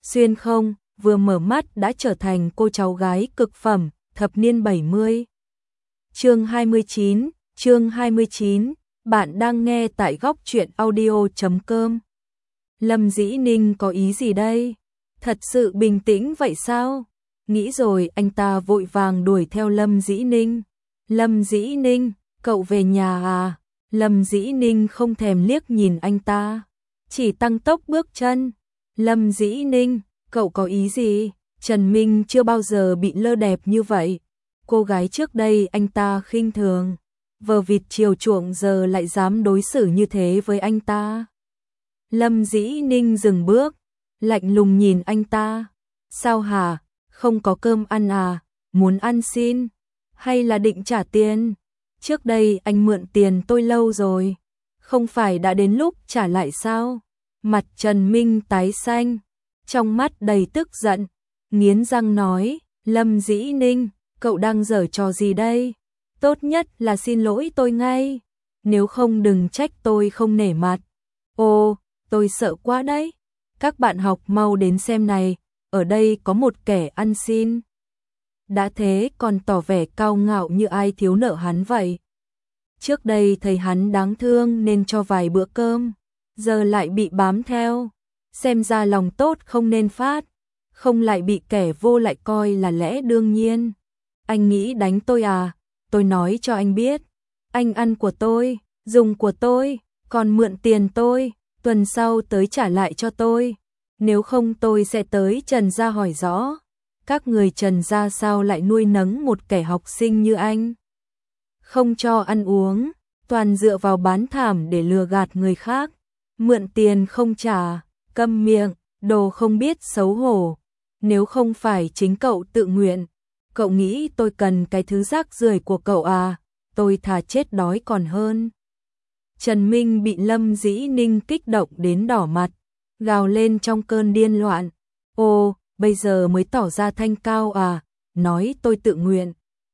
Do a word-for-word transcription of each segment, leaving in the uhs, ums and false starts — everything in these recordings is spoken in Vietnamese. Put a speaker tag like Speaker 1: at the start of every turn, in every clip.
Speaker 1: xuyên không, vừa mở mắt đã trở thành cô cháu gái cực phẩm, thập niên bảy mươi. Chương hai mươi chín, chương hai mươi chín, bạn đang nghe tại góc truyện audio chấm com. Lâm Dĩ Ninh có ý gì đây? Thật sự bình tĩnh vậy sao? Nghĩ rồi anh ta vội vàng đuổi theo Lâm Dĩ Ninh. Lâm Dĩ Ninh, cậu về nhà à? Lâm Dĩ Ninh không thèm liếc nhìn anh ta, chỉ tăng tốc bước chân. Lâm Dĩ Ninh, cậu có ý gì? Trần Minh chưa bao giờ bị lơ đẹp như vậy. Cô gái trước đây anh ta khinh thường, vờ vịt chiều chuộng, giờ lại dám đối xử như thế với anh ta. Lâm Dĩ Ninh dừng bước, lạnh lùng nhìn anh ta. Sao hả? Không có cơm ăn à? Muốn ăn xin? Hay là định trả tiền? Trước đây anh mượn tiền tôi lâu rồi, không phải đã đến lúc trả lại sao? Mặt Trần Minh tái xanh, trong mắt đầy tức giận, nghiến răng nói, Lâm Dĩ Ninh, cậu đang giở trò gì đây? Tốt nhất là xin lỗi tôi ngay, nếu không đừng trách tôi không nể mặt. Ồ, tôi sợ quá đấy. Các bạn học mau đến xem này, ở đây có một kẻ ăn xin. Đã thế còn tỏ vẻ cao ngạo như ai thiếu nợ hắn vậy. Trước đây thấy hắn đáng thương nên cho vài bữa cơm, giờ lại bị bám theo. Xem ra lòng tốt không nên phát, không lại bị kẻ vô lại coi là lẽ đương nhiên. Anh nghĩ đánh tôi à? Tôi nói cho anh biết, anh ăn của tôi, dùng của tôi, còn mượn tiền tôi, tuần sau tới trả lại cho tôi. Nếu không tôi sẽ tới Trần gia hỏi rõ, các người Trần gia sao lại nuôi nấng một kẻ học sinh như anh? Không cho ăn uống, toàn dựa vào bán thảm để lừa gạt người khác, mượn tiền không trả, câm miệng, đồ không biết xấu hổ. Nếu không phải chính cậu tự nguyện, cậu nghĩ tôi cần cái thứ rác rưởi của cậu à? Tôi thà chết đói còn hơn. Trần Minh bị Lâm Dĩ Ninh kích động đến đỏ mặt, gào lên trong cơn điên loạn. Ô, bây giờ mới tỏ ra thanh cao à? Nói tôi tự nguyện.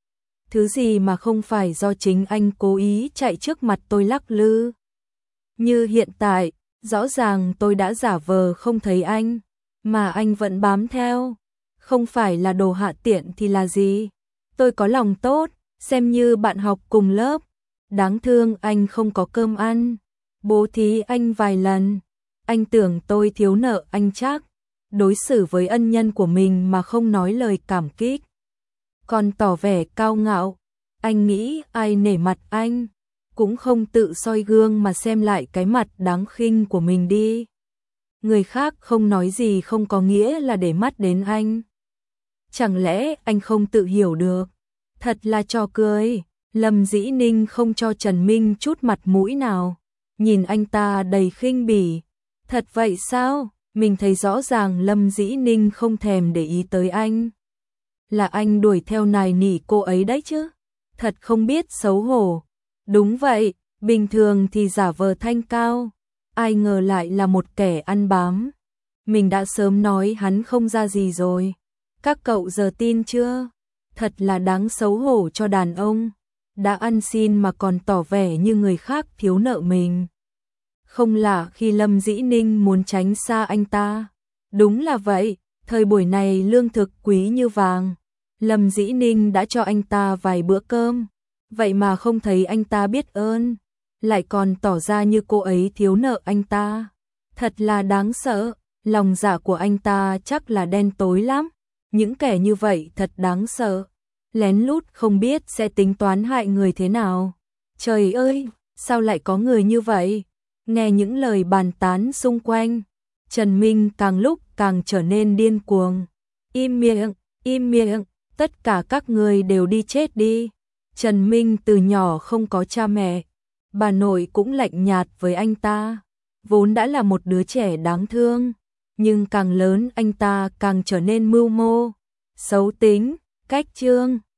Speaker 1: Thứ gì mà không phải do chính anh cố ý chạy trước mặt tôi lắc lư? Như hiện tại, rõ ràng tôi đã giả vờ không thấy anh, mà anh vẫn bám theo. Không phải là đồ hạ tiện thì là gì? Tôi có lòng tốt, xem như bạn học cùng lớp. Đáng thương anh không có cơm ăn, bố thí anh vài lần. Anh tưởng tôi thiếu nợ anh chắc, đối xử với ân nhân của mình mà không nói lời cảm kích, còn tỏ vẻ cao ngạo. Anh nghĩ ai nể mặt anh, cũng không tự soi gương mà xem lại cái mặt đáng khinh của mình đi. Người khác không nói gì không có nghĩa là để mắt đến anh. Chẳng lẽ anh không tự hiểu được? Thật là trò cười. Lâm Dĩ Ninh không cho Trần Minh chút mặt mũi nào, nhìn anh ta đầy khinh bỉ. Thật vậy sao? Mình thấy rõ ràng Lâm Dĩ Ninh không thèm để ý tới anh. Là anh đuổi theo nài nỉ cô ấy đấy chứ? Thật không biết xấu hổ. Đúng vậy, bình thường thì giả vờ thanh cao, ai ngờ lại là một kẻ ăn bám. Mình đã sớm nói hắn không ra gì rồi. Các cậu giờ tin chưa? Thật là đáng xấu hổ cho đàn ông. Đã ăn xin mà còn tỏ vẻ như người khác thiếu nợ mình. Không lạ khi Lâm Dĩ Ninh muốn tránh xa anh ta. Đúng là vậy, thời buổi này lương thực quý như vàng. Lâm Dĩ Ninh đã cho anh ta vài bữa cơm, vậy mà không thấy anh ta biết ơn, lại còn tỏ ra như cô ấy thiếu nợ anh ta. Thật là đáng sợ, lòng dạ của anh ta chắc là đen tối lắm. Những kẻ như vậy thật đáng sợ, lén lút không biết sẽ tính toán hại người thế nào. Trời ơi, sao lại có người như vậy? Nghe những lời bàn tán xung quanh, Trần Minh càng lúc càng trở nên điên cuồng. Im miệng, im miệng, tất cả các người đều đi chết đi. Trần Minh từ nhỏ không có cha mẹ, bà nội cũng lạnh nhạt với anh ta, vốn đã là một đứa trẻ đáng thương, nhưng càng lớn anh ta càng trở nên mưu mô, xấu tính, cách chương.